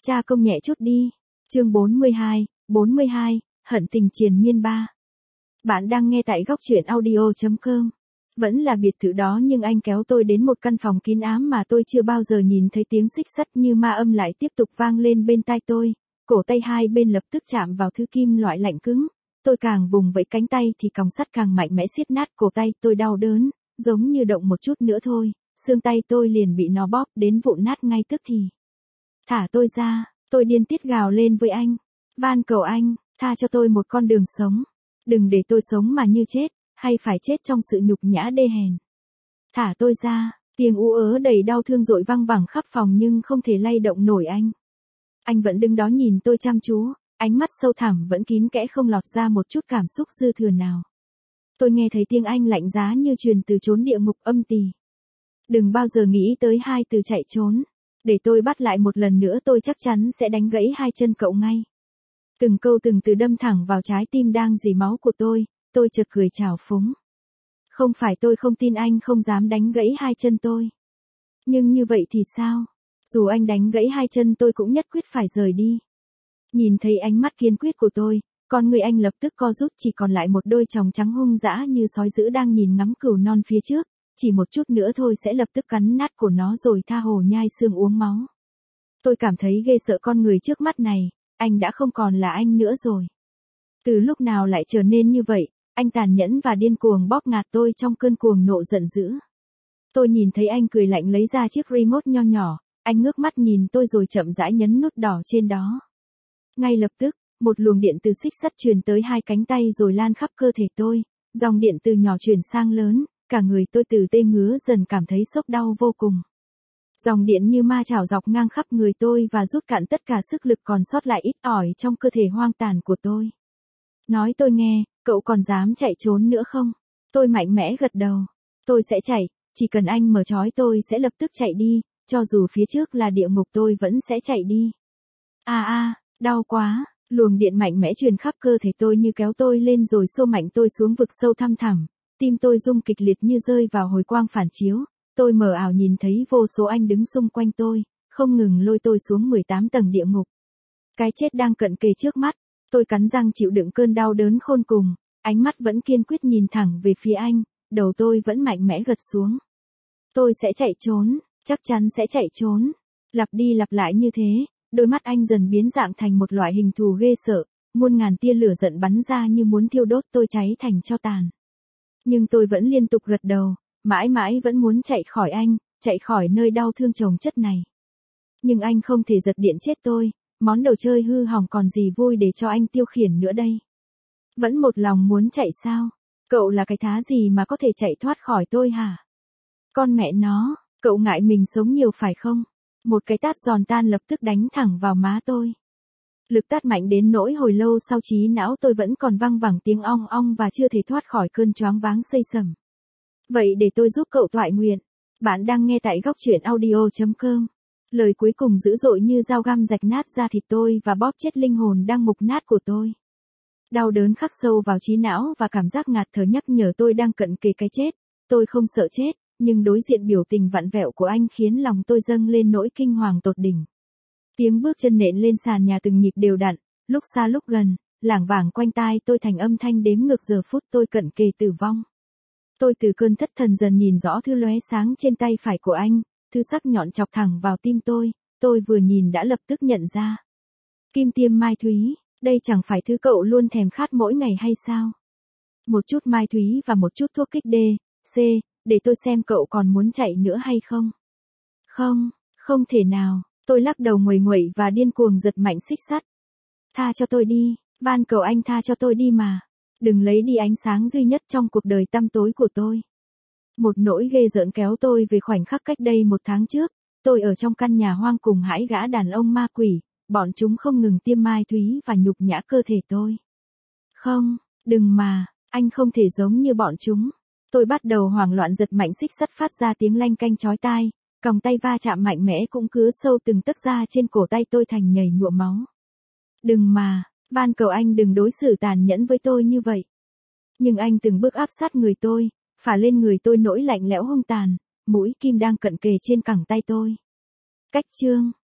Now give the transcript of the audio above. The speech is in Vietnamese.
Cha công nhẹ chút đi. Chương 42, hận tình triền miên 3. Bạn đang nghe tại góc truyện audio.com. Vẫn là biệt thự đó nhưng anh kéo tôi đến một căn phòng kín ám mà tôi chưa bao giờ nhìn thấy, tiếng xích sắt như ma âm lại tiếp tục vang lên bên tai tôi, cổ tay hai bên lập tức chạm vào thứ kim loại lạnh cứng. Tôi càng vùng vẫy cánh tay thì còng sắt càng mạnh mẽ siết nát cổ tay, tôi đau đớn, giống như động một chút nữa thôi, xương tay tôi liền bị nó bóp đến vụn nát ngay tức thì. Thả tôi ra, tôi điên tiết gào lên với anh. Van cầu anh, tha cho tôi một con đường sống. Đừng để tôi sống mà như chết, hay phải chết trong sự nhục nhã đê hèn. Thả tôi ra, tiếng ú ớ đầy đau thương dội văng vẳng khắp phòng nhưng không thể lay động nổi anh. Anh vẫn đứng đó nhìn tôi chăm chú, ánh mắt sâu thẳm vẫn kín kẽ không lọt ra một chút cảm xúc dư thừa nào. Tôi nghe thấy tiếng anh lạnh giá như truyền từ chốn địa ngục âm tì. Đừng bao giờ nghĩ tới hai từ chạy trốn. Để tôi bắt lại một lần nữa tôi chắc chắn sẽ đánh gãy hai chân cậu ngay. Từng câu từng từ đâm thẳng vào trái tim đang rỉ máu của tôi chợt cười trào phúng. Không phải tôi không tin anh không dám đánh gãy hai chân tôi. Nhưng như vậy thì sao? Dù anh đánh gãy hai chân tôi cũng nhất quyết phải rời đi. Nhìn thấy ánh mắt kiên quyết của tôi, con người anh lập tức co rút, chỉ còn lại một đôi tròng trắng hung dã như sói dữ đang nhìn ngắm cừu non phía trước. Chỉ một chút nữa thôi sẽ lập tức cắn nát cổ nó rồi tha hồ nhai xương uống máu. Tôi cảm thấy ghê sợ con người trước mắt này, anh đã không còn là anh nữa rồi. Từ lúc nào lại trở nên như vậy, anh tàn nhẫn và điên cuồng bóp ngạt tôi trong cơn cuồng nộ giận dữ. Tôi nhìn thấy anh cười lạnh lấy ra chiếc remote nho nhỏ, anh ngước mắt nhìn tôi rồi chậm rãi nhấn nút đỏ trên đó. Ngay lập tức, một luồng điện từ xích sắt truyền tới hai cánh tay rồi lan khắp cơ thể tôi, dòng điện từ nhỏ chuyển sang lớn. Cả người tôi từ tê ngứa dần cảm thấy sốc đau vô cùng. Dòng điện như ma chảo dọc ngang khắp người tôi và rút cạn tất cả sức lực còn sót lại ít ỏi trong cơ thể hoang tàn của tôi. Nói tôi nghe, cậu còn dám chạy trốn nữa không? Tôi mạnh mẽ gật đầu. Tôi sẽ chạy, chỉ cần anh mở trói tôi sẽ lập tức chạy đi, cho dù phía trước là địa ngục tôi vẫn sẽ chạy đi. Đau quá. Luồng điện mạnh mẽ truyền khắp cơ thể tôi như kéo tôi lên rồi xô mạnh tôi xuống vực sâu thăm thẳm. Tim tôi rung kịch liệt như rơi vào hồi quang phản chiếu, tôi mờ ảo nhìn thấy vô số anh đứng xung quanh tôi, không ngừng lôi tôi xuống 18 tầng địa ngục. Cái chết đang cận kề trước mắt, tôi cắn răng chịu đựng cơn đau đớn khôn cùng, ánh mắt vẫn kiên quyết nhìn thẳng về phía anh, đầu tôi vẫn mạnh mẽ gật xuống. Tôi sẽ chạy trốn, chắc chắn sẽ chạy trốn. Lặp đi lặp lại như thế, đôi mắt anh dần biến dạng thành một loại hình thù ghê sợ, muôn ngàn tia lửa giận bắn ra như muốn thiêu đốt tôi cháy thành tro tàn. Nhưng tôi vẫn liên tục gật đầu, mãi mãi vẫn muốn chạy khỏi anh, chạy khỏi nơi đau thương chồng chất này. Nhưng anh không thể giật điện chết tôi, món đồ chơi hư hỏng còn gì vui để cho anh tiêu khiển nữa đây. Vẫn một lòng muốn chạy sao? Cậu là cái thá gì mà có thể chạy thoát khỏi tôi hả? Con mẹ nó, cậu ngại mình sống nhiều phải không? Một cái tát giòn tan lập tức đánh thẳng vào má tôi. Lực tát mạnh đến nỗi hồi lâu sau trí não tôi vẫn còn văng vẳng tiếng ong ong và chưa thể thoát khỏi cơn choáng váng xây sẩm. Vậy để tôi giúp cậu toại nguyện. Bạn đang nghe tại góc truyện audio.com. Lời cuối cùng dữ dội như dao găm rạch nát da thịt tôi và bóp chết linh hồn đang mục nát của tôi. Đau đớn khắc sâu vào trí não và cảm giác ngạt thở nhắc nhở tôi đang cận kề cái chết. Tôi không sợ chết, nhưng đối diện biểu tình vặn vẹo của anh khiến lòng tôi dâng lên nỗi kinh hoàng tột đỉnh. Tiếng bước chân nện lên sàn nhà từng nhịp đều đặn, lúc xa lúc gần, lảng vảng quanh tai tôi thành âm thanh đếm ngược giờ phút tôi cận kề tử vong. Tôi từ cơn thất thần dần nhìn rõ thứ lóe sáng trên tay phải của anh, thứ sắc nhọn chọc thẳng vào tim tôi vừa nhìn đã lập tức nhận ra. Kim tiêm mai thúy, đây chẳng phải thứ cậu luôn thèm khát mỗi ngày hay sao? Một chút mai thúy và một chút thuốc kích D, C, để tôi xem cậu còn muốn chạy nữa hay không? Không thể nào. Tôi lắc đầu nguầy nguậy và điên cuồng giật mạnh xích sắt. Tha cho tôi đi, van cầu anh tha cho tôi đi mà. Đừng lấy đi ánh sáng duy nhất trong cuộc đời tăm tối của tôi. Một nỗi ghê rợn kéo tôi về khoảnh khắc cách đây 1 tháng trước. Tôi ở trong căn nhà hoang cùng hãi gã đàn ông ma quỷ. Bọn chúng không ngừng tiêm mai thúy và nhục nhã cơ thể tôi. Không, đừng mà, anh không thể giống như bọn chúng. Tôi bắt đầu hoảng loạn giật mạnh xích sắt phát ra tiếng lanh canh chói tai. Còng tay va chạm mạnh mẽ cũng cứa sâu từng tấc da trên cổ tay tôi thành nhầy nhuộm máu. Đừng mà, van cầu anh đừng đối xử tàn nhẫn với tôi như vậy. Nhưng anh từng bước áp sát người tôi, phả lên người tôi nỗi lạnh lẽo hung tàn, mũi kim đang cận kề trên cẳng tay tôi. Cách chương